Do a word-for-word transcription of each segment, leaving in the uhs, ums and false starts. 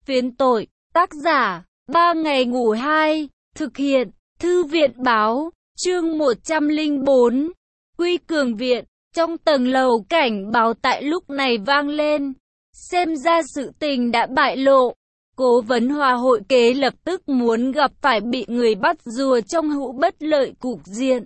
Phiến tội, tác giả, ba ngày ngủ hai, thực hiện, Thư viện báo, chương một trăm lẻ bốn, Quy Cường Viện. Trong tầng lầu cảnh báo tại lúc này vang lên, xem ra sự tình đã bại lộ. Cố vấn Hòa hội kế lập tức muốn gặp phải bị người bắt rùa trong hữu bất lợi cục diện.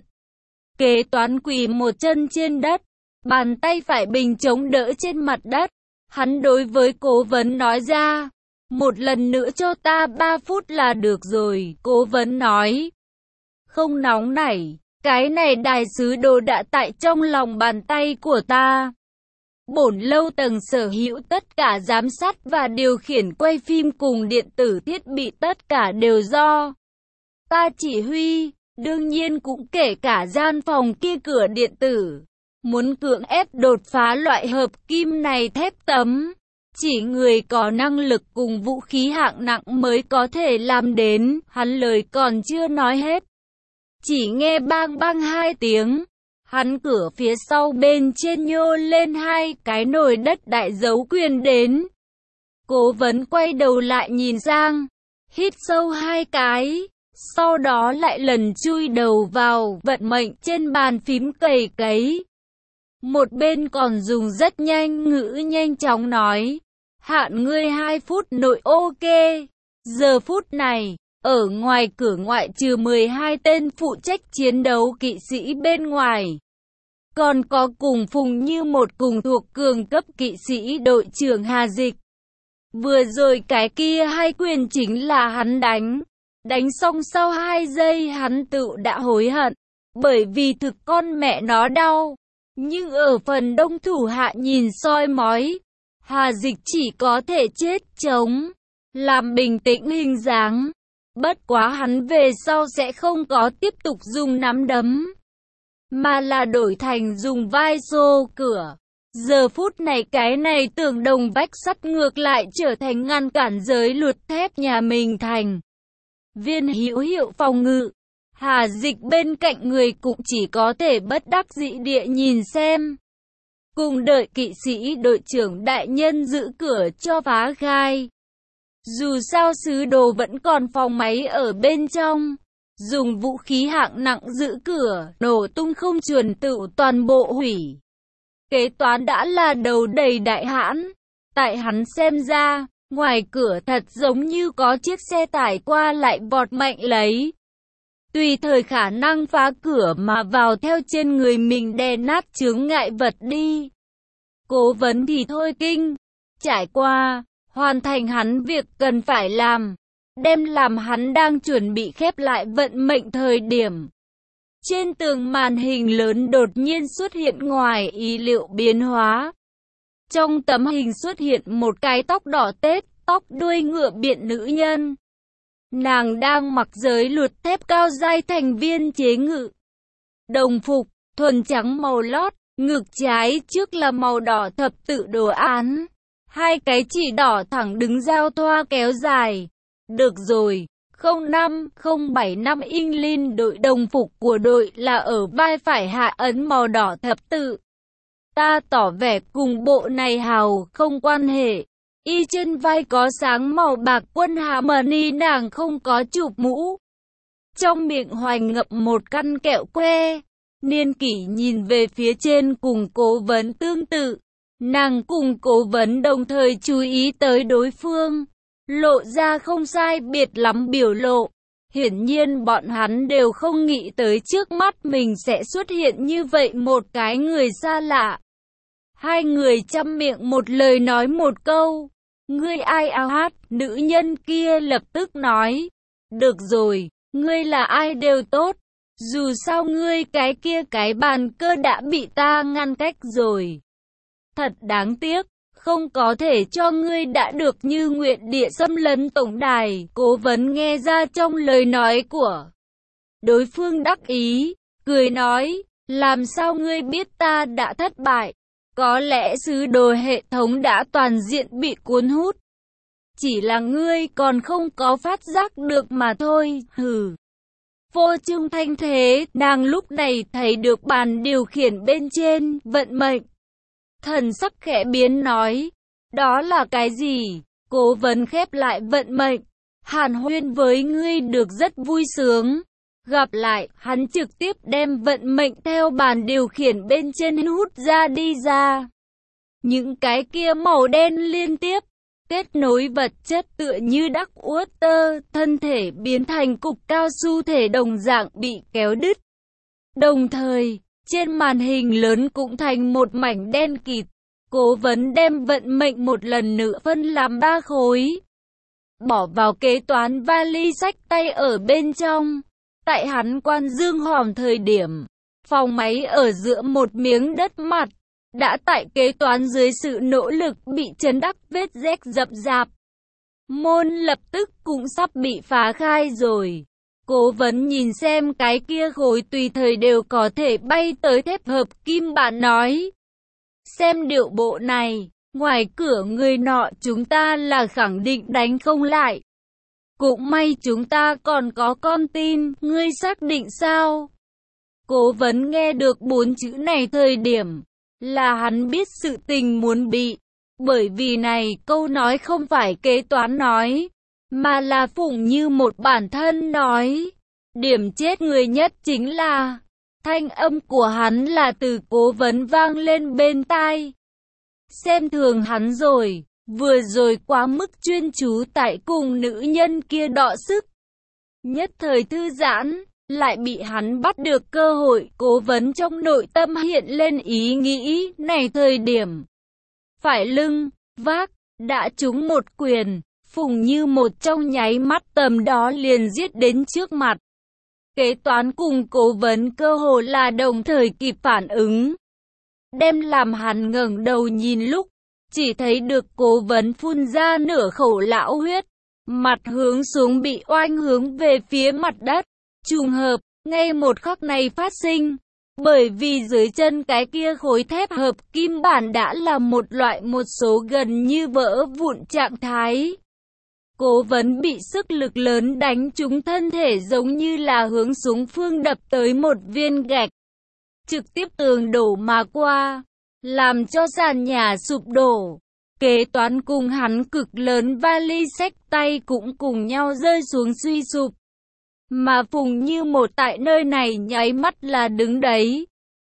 Kế toán quỳ một chân trên đất, bàn tay phải bình chống đỡ trên mặt đất. Hắn đối với cố vấn nói ra, một lần nữa cho ta ba phút là được rồi. Cố vấn nói, không nóng nảy, cái này đại sứ đồ đã tại trong lòng bàn tay của ta. Bổn lâu tầng sở hữu tất cả giám sát và điều khiển quay phim cùng điện tử thiết bị, tất cả đều do ta chỉ huy, đương nhiên cũng kể cả gian phòng kia cửa điện tử. Muốn cưỡng ép đột phá loại hợp kim này thép tấm, chỉ người có năng lực cùng vũ khí hạng nặng mới có thể làm đến. Hắn lời còn chưa nói hết, chỉ nghe bang bang hai tiếng, hắn cửa phía sau bên trên nhô lên hai cái nồi đất đại dấu quyền đến. Cố vấn quay đầu lại nhìn sang, hít sâu hai cái, sau đó lại lần chui đầu vào vận mệnh trên bàn phím cày cấy. Một bên còn dùng rất nhanh ngữ nhanh chóng nói, hạn ngươi hai phút nội ok. Giờ phút này, ở ngoài cửa ngoại trừ mười hai tên phụ trách chiến đấu kỵ sĩ bên ngoài, còn có cùng Phùng Như một cùng thuộc cường cấp kỵ sĩ đội trưởng Hà Dịch. Vừa rồi cái kia hai quyền chính là hắn đánh. Đánh xong sau hai giây hắn tự đã hối hận, bởi vì thực con mẹ nó đau. Nhưng ở phần đông thủ hạ nhìn soi mói, Hà Dịch chỉ có thể chết chống, làm bình tĩnh hình dáng. Bất quá hắn về sau sẽ không có tiếp tục dùng nắm đấm, mà là đổi thành dùng vai xô cửa. Giờ phút này cái này tường đồng vách sắt ngược lại trở thành ngăn cản giới luật thép nhà mình thành viên hữu hiệu phòng ngự. Hà Dịch bên cạnh người cũng chỉ có thể bất đắc dĩ địa nhìn xem, cùng đợi kỵ sĩ đội trưởng đại nhân giữ cửa cho phá gai. Dù sao sứ đồ vẫn còn phòng máy ở bên trong, dùng vũ khí hạng nặng giữ cửa, nổ tung không chuẩn tự toàn bộ hủy. Kế toán đã là đầu đầy đại hãn, tại hắn xem ra, ngoài cửa thật giống như có chiếc xe tải qua lại vọt mạnh lấy, tùy thời khả năng phá cửa mà vào theo trên người mình đè nát chướng ngại vật đi. Cố vấn thì thôi kinh, trải qua, hoàn thành hắn việc cần phải làm, đem làm hắn đang chuẩn bị khép lại vận mệnh thời điểm. Trên tường màn hình lớn đột nhiên xuất hiện ngoài ý liệu biến hóa. Trong tấm hình xuất hiện một cái tóc đỏ tết, tóc đuôi ngựa biện nữ nhân. Nàng đang mặc giới luật thép cao dai thành viên chế ngự. Đồng phục, thuần trắng màu lót, ngực trái trước là màu đỏ thập tự đồ án. Hai cái chỉ đỏ thẳng đứng giao thoa kéo dài. Được rồi, không năm không bảy năm England đội đồng phục của đội là ở vai phải hạ ấn màu đỏ thập tự. Ta tỏ vẻ cùng bộ này hào không quan hệ. Y trên vai có sáng màu bạc quân Harmony, nàng không có chụp mũ. Trong miệng hoành ngậm một căn kẹo que. Niên Kỷ nhìn về phía trên cùng cố vấn tương tự. Nàng cùng cố vấn đồng thời chú ý tới đối phương, lộ ra không sai biệt lắm biểu lộ. Hiển nhiên bọn hắn đều không nghĩ tới trước mắt mình sẽ xuất hiện như vậy một cái người xa lạ. Hai người chăm miệng một lời nói một câu, ngươi ai ao hát, nữ nhân kia lập tức nói, được rồi, ngươi là ai đều tốt, dù sao ngươi cái kia cái bàn cơ đã bị ta ngăn cách rồi. Thật đáng tiếc, không có thể cho ngươi đã được như nguyện địa xâm lấn tổng đài. Cố vấn nghe ra trong lời nói của đối phương đắc ý, cười nói, làm sao ngươi biết ta đã thất bại? Có lẽ sứ đồ hệ thống đã toàn diện bị cuốn hút. Chỉ là ngươi còn không có phát giác được mà thôi, hừ. Vô Trương thanh thế, nàng lúc này thấy được bàn điều khiển bên trên, vận mệnh. Thần sắc khẽ biến nói, đó là cái gì? Cố vấn khép lại vận mệnh. Hàn huyên với ngươi được rất vui sướng. Gặp lại, hắn trực tiếp đem vận mệnh theo bàn điều khiển bên trên hút ra đi ra. Những cái kia màu đen liên tiếp, kết nối vật chất tựa như đắc uất tơ, thân thể biến thành cục cao su thể đồng dạng bị kéo đứt. Đồng thời, trên màn hình lớn cũng thành một mảnh đen kịt. Cố vấn đem vận mệnh một lần nữa phân làm ba khối. Bỏ vào kế toán vali xách tay ở bên trong. Tại hắn quan dương hòm thời điểm, phòng máy ở giữa một miếng đất mặt, đã tại kế toán dưới sự nỗ lực bị chấn đắc vết rách rậm rạp. Môn lập tức cũng sắp bị phá khai rồi. Cố vấn nhìn xem cái kia khối tùy thời đều có thể bay tới thép hợp kim bản nói. Xem điệu bộ này, ngoài cửa người nọ chúng ta là khẳng định đánh không lại. Cũng may chúng ta còn có con tin, ngươi xác định sao? Cố vấn nghe được bốn chữ này thời điểm, là hắn biết sự tình muốn bị. Bởi vì này câu nói không phải kế toán nói, mà là Phùng Như một bản thân nói. Điểm chết người nhất chính là, thanh âm của hắn là từ cố vấn vang lên bên tai. Xem thường hắn rồi. Vừa rồi quá mức chuyên chú tại cùng nữ nhân kia đọ sức. Nhất thời thư giãn, lại bị hắn bắt được cơ hội. Cố vấn trong nội tâm hiện lên ý nghĩ này thời điểm. Phải lưng, vác, đã trúng một quyền. Phùng Như một trong nháy mắt tầm đó liền giết đến trước mặt. Kế toán cùng cố vấn cơ hồ là đồng thời kịp phản ứng. Đem làm hắn ngẩng đầu nhìn lúc. Chỉ thấy được cố vấn phun ra nửa khẩu lão huyết, mặt hướng xuống bị oanh hướng về phía mặt đất. Trùng hợp, ngay một khắc này phát sinh, bởi vì dưới chân cái kia khối thép hợp kim bản đã là một loại một số gần như vỡ vụn trạng thái. Cố vấn bị sức lực lớn đánh trúng thân thể giống như là hướng xuống phương đập tới một viên gạch, trực tiếp tường đổ mà qua. Làm cho sàn nhà sụp đổ. Kế toán cùng hắn cực lớn vali xách tay cũng cùng nhau rơi xuống suy sụp. Mà Phùng Như một tại nơi này nháy mắt là đứng đấy.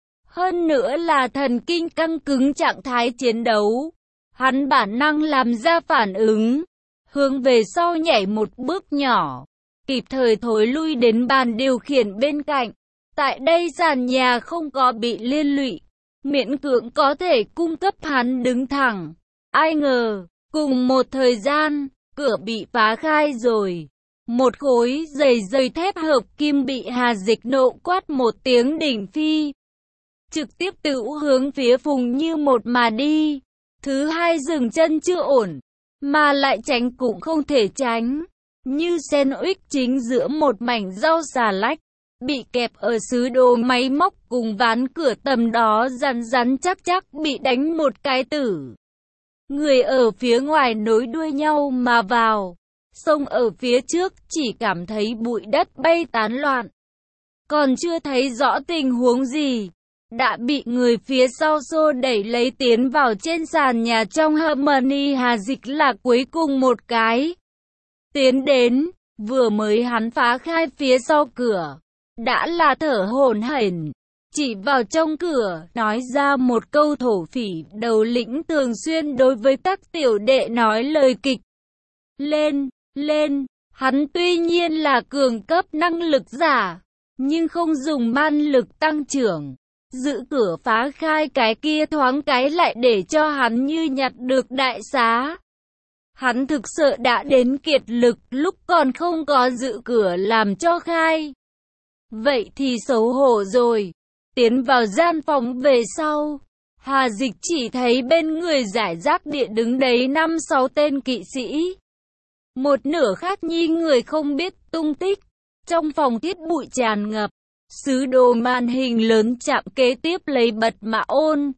Hơn nữa là thần kinh căng cứng trạng thái chiến đấu. Hắn bản năng làm ra phản ứng. Hướng về sau nhảy một bước nhỏ. Kịp thời thối lui đến bàn điều khiển bên cạnh. Tại đây sàn nhà không có bị liên lụy. Miễn cưỡng có thể cung cấp hắn đứng thẳng. Ai ngờ, cùng một thời gian, cửa bị phá khai rồi. Một khối dày dày thép hợp kim bị Hà Dịch nộ quát một tiếng đỉnh phi. Trực tiếp tự hướng phía Phùng Như một mà đi. Thứ hai dừng chân chưa ổn, mà lại tránh cũng không thể tránh. Như sandwich chính giữa một mảnh rau xà lách. Bị kẹp ở sứ đồ máy móc cùng ván cửa tầm đó rắn rắn chắc chắc bị đánh một cái tử. Người ở phía ngoài nối đuôi nhau mà vào. Sông ở phía trước chỉ cảm thấy bụi đất bay tán loạn. Còn chưa thấy rõ tình huống gì. Đã bị người phía sau xô đẩy lấy tiến vào trên sàn nhà trong Harmony. Hà Dịch là cuối cùng một cái. Tiến đến, vừa mới hắn phá khai phía sau cửa. Đã là thở hổn hển, chỉ vào trong cửa, nói ra một câu thổ phỉ đầu lĩnh thường xuyên đối với các tiểu đệ nói lời kịch. Lên, lên, hắn tuy nhiên là cường cấp năng lực giả, nhưng không dùng man lực tăng trưởng. Giữ cửa phá khai cái kia thoáng cái lại để cho hắn như nhặt được đại xá. Hắn thực sự đã đến kiệt lực lúc còn không có giữ cửa làm cho khai. Vậy thì xấu hổ rồi. Tiến vào gian phòng về sau, Hà Dịch chỉ thấy bên người giải rác địa đứng đấy năm sáu tên kỵ sĩ. Một nửa khác nhi người không biết tung tích. Trong phòng thiết bụi tràn ngập. Sứ đồ màn hình lớn chạm kế tiếp lấy bật mã ôn.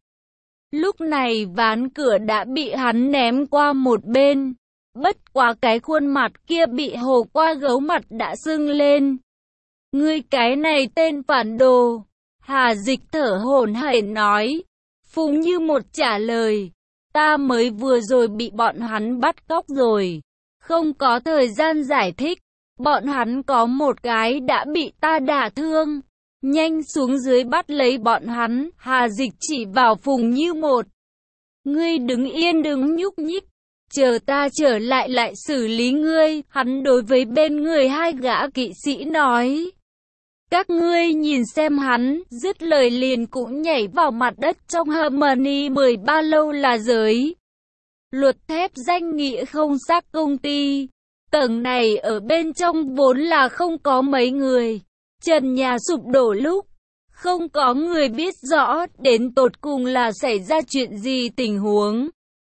Lúc này ván cửa đã bị hắn ném qua một bên. Bất quá cái khuôn mặt kia bị hồ qua gấu mặt đã sưng lên. Ngươi cái này tên phản đồ. Hà Dịch thở hổn hển nói. Phùng Như một trả lời. Ta mới vừa rồi bị bọn hắn bắt cóc rồi. Không có thời gian giải thích. Bọn hắn có một cái đã bị ta đả thương. Nhanh xuống dưới bắt lấy bọn hắn. Hà Dịch chỉ vào Phùng Như Một. Ngươi đứng yên đừng nhúc nhích. Chờ ta trở lại lại xử lý ngươi. Hắn đối với bên người hai gã kỵ sĩ nói. Các ngươi nhìn xem hắn. Dứt lời liền cũng nhảy vào mặt đất trong Harmony mười ba lâu là giới. Luật thép danh nghĩa không xác công ty. Tầng này ở bên trong vốn là không có mấy người. Trần nhà sụp đổ lúc. Không có người biết rõ đến tột cùng là xảy ra chuyện gì tình huống.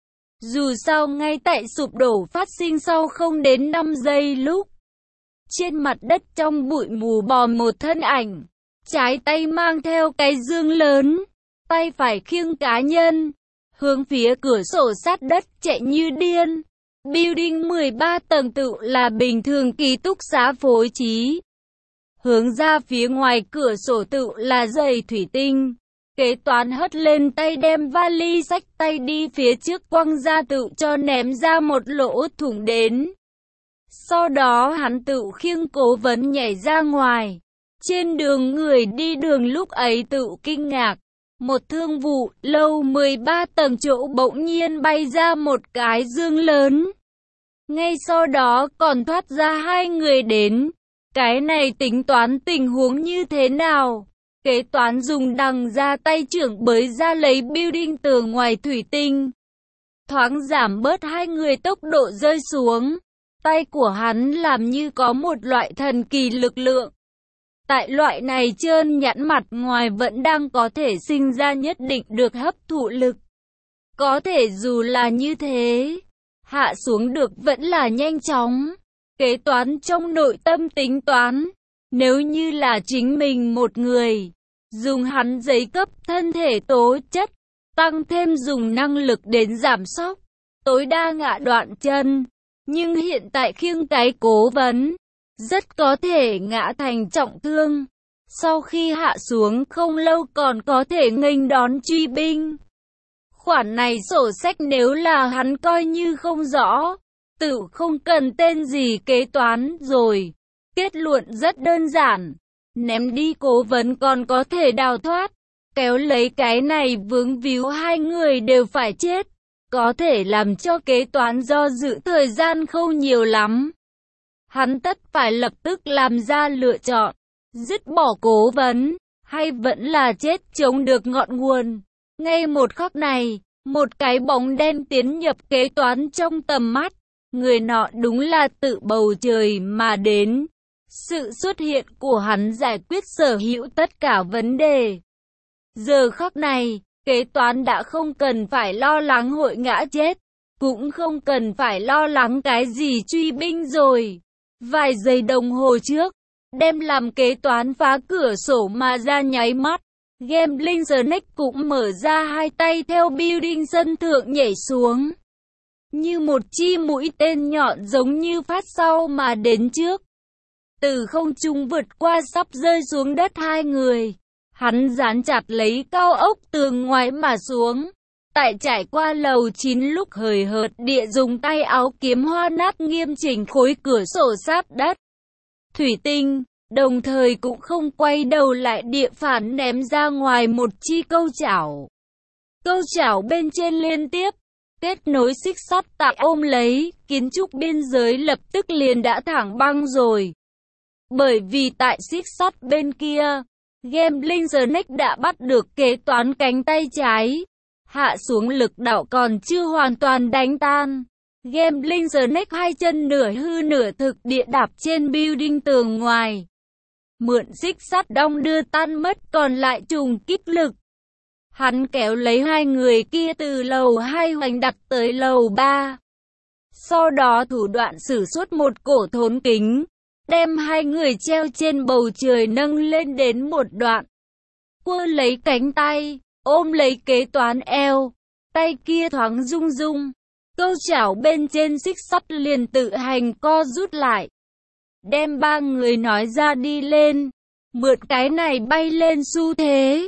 Dù sao ngay tại sụp đổ phát sinh sau không đến năm giây lúc. Trên mặt đất trong bụi mù bò một thân ảnh. Trái tay mang theo cái dương lớn. Tay phải khiêng cá nhân. Hướng phía cửa sổ sát đất chạy như điên. Building mười ba tầng tự là bình thường ký túc xá phối trí. Hướng ra phía ngoài cửa sổ tự là giày thủy tinh. Kế toán hất lên tay đem vali xách tay đi phía trước quăng ra tự cho ném ra một lỗ thủng đến. Sau đó hắn tự khiêng cố vấn nhảy ra ngoài. Trên đường người đi đường lúc ấy tự kinh ngạc. Một thương vụ lâu mười ba tầng chỗ bỗng nhiên bay ra một cái dương lớn. Ngay sau đó còn thoát ra hai người đến. Cái này tính toán tình huống như thế nào? Kế toán dùng đằng ra tay trưởng bới ra lấy building tường ngoài thủy tinh. Thoáng giảm bớt hai người tốc độ rơi xuống. Tay của hắn làm như có một loại thần kỳ lực lượng. Tại loại này trơn nhẵn mặt ngoài vẫn đang có thể sinh ra nhất định được hấp thụ lực. Có thể dù là như thế, hạ xuống được vẫn là nhanh chóng. Kế toán trong nội tâm tính toán, nếu như là chính mình một người, dùng hắn giấy cấp thân thể tố chất, tăng thêm dùng năng lực đến giảm sốc, tối đa ngã đoạn chân. Nhưng hiện tại khiêng cái cố vấn, rất có thể ngã thành trọng thương. Sau khi hạ xuống không lâu còn có thể nghênh đón truy binh. Khoản này sổ sách nếu là hắn coi như không rõ, tự không cần tên gì kế toán rồi. Kết luận rất đơn giản, ném đi cố vấn còn có thể đào thoát, kéo lấy cái này vướng víu hai người đều phải chết. Có thể làm cho kế toán do dự thời gian không nhiều lắm. Hắn tất phải lập tức làm ra lựa chọn, dứt bỏ cố vấn, hay vẫn là chết chống được ngọn nguồn. Ngay một khắc này, một cái bóng đen tiến nhập kế toán trong tầm mắt. Người nọ đúng là tự bầu trời mà đến. Sự xuất hiện của hắn giải quyết sở hữu tất cả vấn đề. Giờ khắc này, kế toán đã không cần phải lo lắng hội ngã chết, cũng không cần phải lo lắng cái gì truy binh rồi. Vài giây đồng hồ trước, đem làm kế toán phá cửa sổ mà ra nháy mắt, Gambling Snake cũng mở ra hai tay theo building sân thượng nhảy xuống. Như một chi mũi tên nhọn giống như phát sau mà đến trước. Từ không trung vượt qua sắp rơi xuống đất hai người. Hắn dán chặt lấy cao ốc tường ngoài mà xuống. Tại trải qua lầu chín lúc hời hợt địa dùng tay áo kiếm hoa nát nghiêm chỉnh khối cửa sổ sát đất. Thủy tinh, đồng thời cũng không quay đầu lại địa phản ném ra ngoài một chi câu chảo. Câu chảo bên trên liên tiếp, kết nối xích sắt tại ôm lấy, kiến trúc biên giới lập tức liền đã thẳng băng rồi. Bởi vì tại xích sắt bên kia, Gambling Snake đã bắt được kế toán cánh tay trái. Hạ xuống lực đạo còn chưa hoàn toàn đánh tan. Gambling Snake hai chân nửa hư nửa thực địa đạp trên building tường ngoài. Mượn xích sắt đong đưa tan mất còn lại trùng kích lực. Hắn kéo lấy hai người kia từ lầu hai hoành đặt tới lầu ba. Sau đó thủ đoạn sử xuất một cổ thốn kính. Đem hai người treo trên bầu trời nâng lên đến một đoạn. Quơ lấy cánh tay, ôm lấy kế toán eo. Tay kia thoáng rung rung. Câu chảo bên trên xích sắt liền tự hành co rút lại. Đem ba người nói ra đi lên. Mượn cái này bay lên xu thế.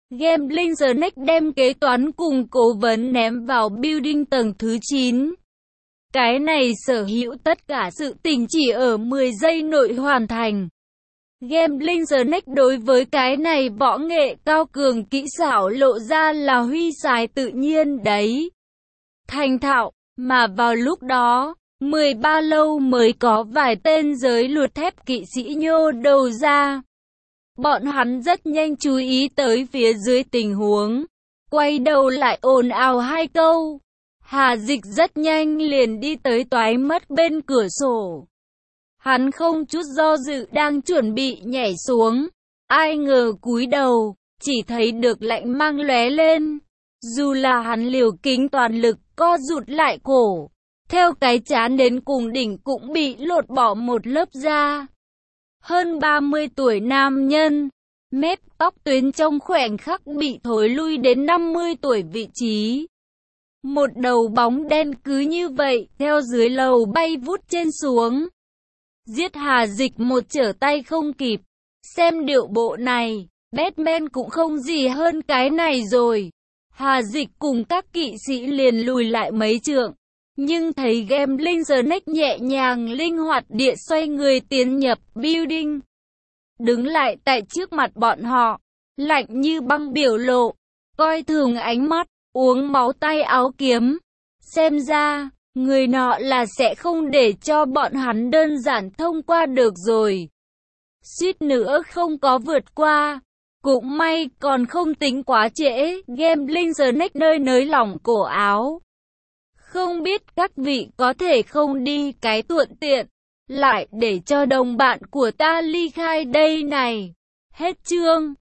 Gambling The Next đem kế toán cùng cố vấn ném vào building tầng thứ chín. Cái này sở hữu tất cả sự tình chỉ ở mười giây nội hoàn thành. Gambling The Next đối với cái này võ nghệ cao cường kỹ xảo lộ ra là huy sái tự nhiên đấy. Thành thạo, mà vào lúc đó, mười ba lâu mới có vài tên giới luật thép kỵ sĩ nhô đầu ra. Bọn hắn rất nhanh chú ý tới phía dưới tình huống, quay đầu lại ồn ào hai câu. Hà Dịch rất nhanh liền đi tới toái mất bên cửa sổ. Hắn không chút do dự đang chuẩn bị nhảy xuống, ai ngờ cúi đầu, chỉ thấy được lạnh mang lóe lên. Dù là hắn liều kính toàn lực co rụt lại cổ, theo cái trán đến cùng đỉnh cũng bị lột bỏ một lớp da. Hơn ba mươi tuổi nam nhân, mép tóc tuyến trong khoảnh khắc bị thối lui đến năm mươi tuổi vị trí. Một đầu bóng đen cứ như vậy, theo dưới lầu bay vút trên xuống. Giết Hà Dịch một trở tay không kịp. Xem điệu bộ này, Batman cũng không gì hơn cái này rồi. Hà Dịch cùng các kỵ sĩ liền lùi lại mấy trượng. Nhưng thấy Gambling The Next nhẹ nhàng linh hoạt địa xoay người tiến nhập building. Đứng lại tại trước mặt bọn họ, lạnh như băng biểu lộ, coi thường ánh mắt, uống máu tay áo kiếm. Xem ra, người nọ là sẽ không để cho bọn hắn đơn giản thông qua được rồi. Suýt nữa không có vượt qua. Cũng may còn không tính quá trễ. Gambling The Next nơi nới lỏng cổ áo. Không biết các vị có thể không đi cái thuận tiện, lại để cho đồng bạn của ta ly khai đây này. Hết chương.